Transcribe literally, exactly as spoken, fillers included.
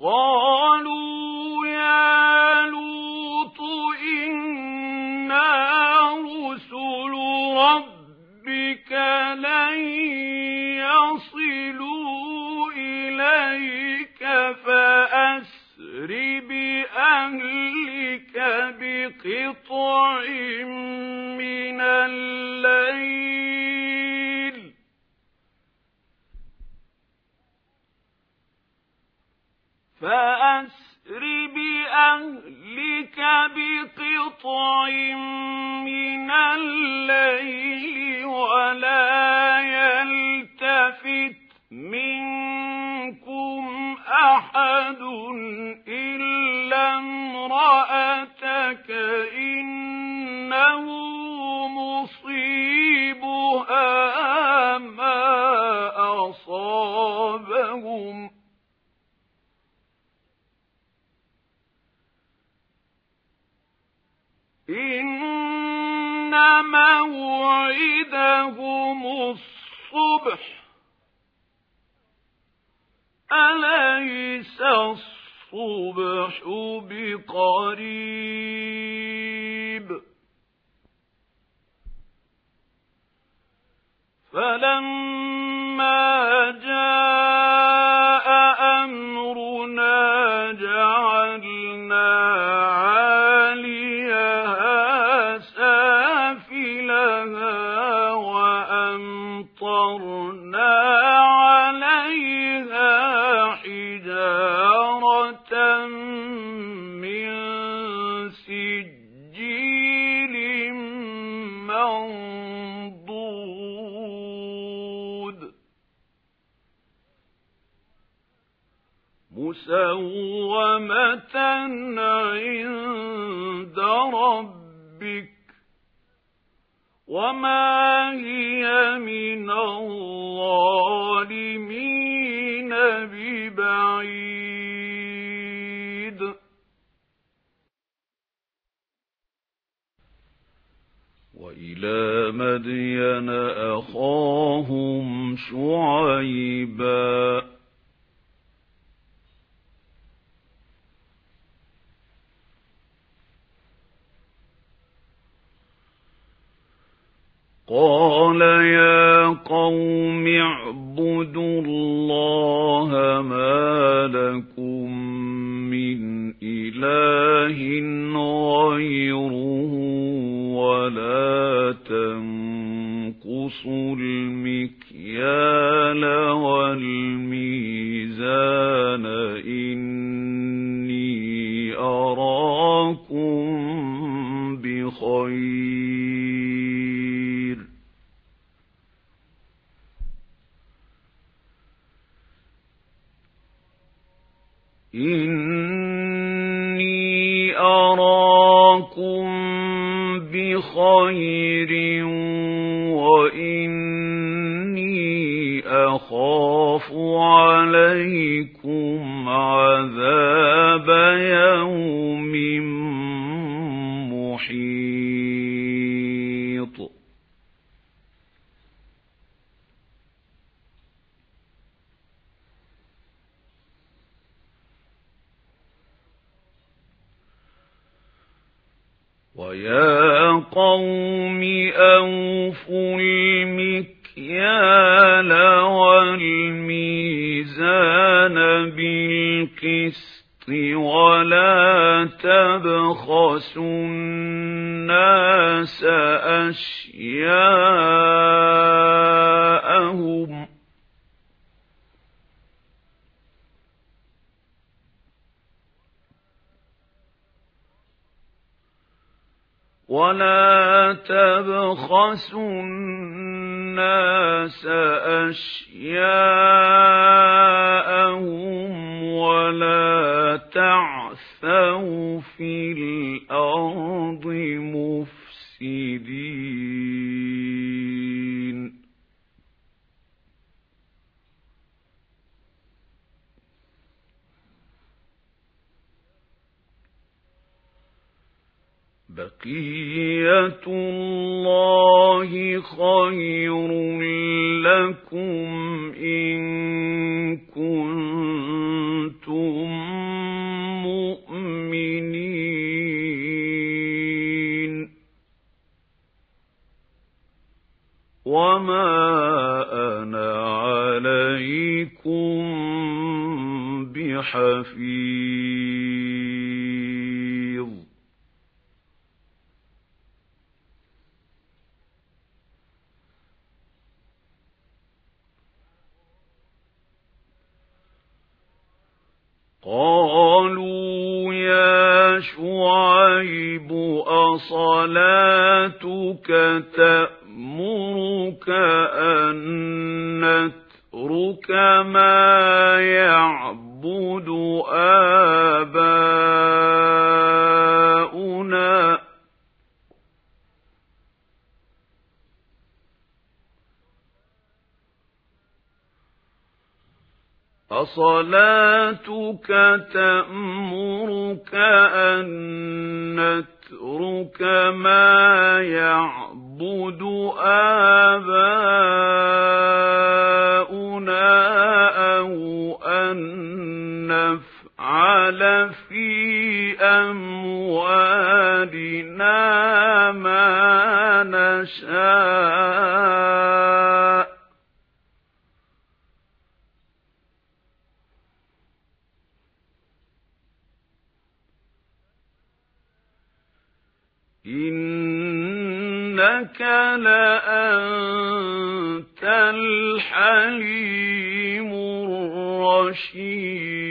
قالوا يا لوط إنا رسل ربك لن يصلوا إليك فأسر بأهلك بقطع من الليل فأسر بأهلك بقطع من الليل ولا يلتفت منكم أحد إلا امرأتك إنه مصيبها ما أصابهم إن موعدهم الصبح أليس الصبح بقريب فلما جاء أمرنا جعلنا عاليها سافلها وأمطرنا عليها حجارة من سجيل منضود مسومة عند ربك وما هي من الظالمين ببعيد وإلى مدين أخاهم شعيبا قال يا قوم اعبدوا الله ما لكم من إله غيره ولا تنقصوا المكيال والميزان إني أراكم بخير إني أراكم بخير وإني أخاف عليكم عذاب يوم محيط ويا قوم أوفوا المكيال والميزان بالقسط ولا تبخسوا الناس أشياءهم ولا تبخسوا الناس أشياءهم ولا تعثوا في الأرض مفسدين بقية الله خير لكم إن كنتم وما أنا عليكم بحفيظ قالوا يا شعيب أصلاتك تأمرك أن نترك ما يعبد آباؤنا أصلاتك تأمرك أن نترك ما يعبد آباؤنا أو أن نفعل في أموالنا ما نشاء إنك لأنت الحليم الرشيد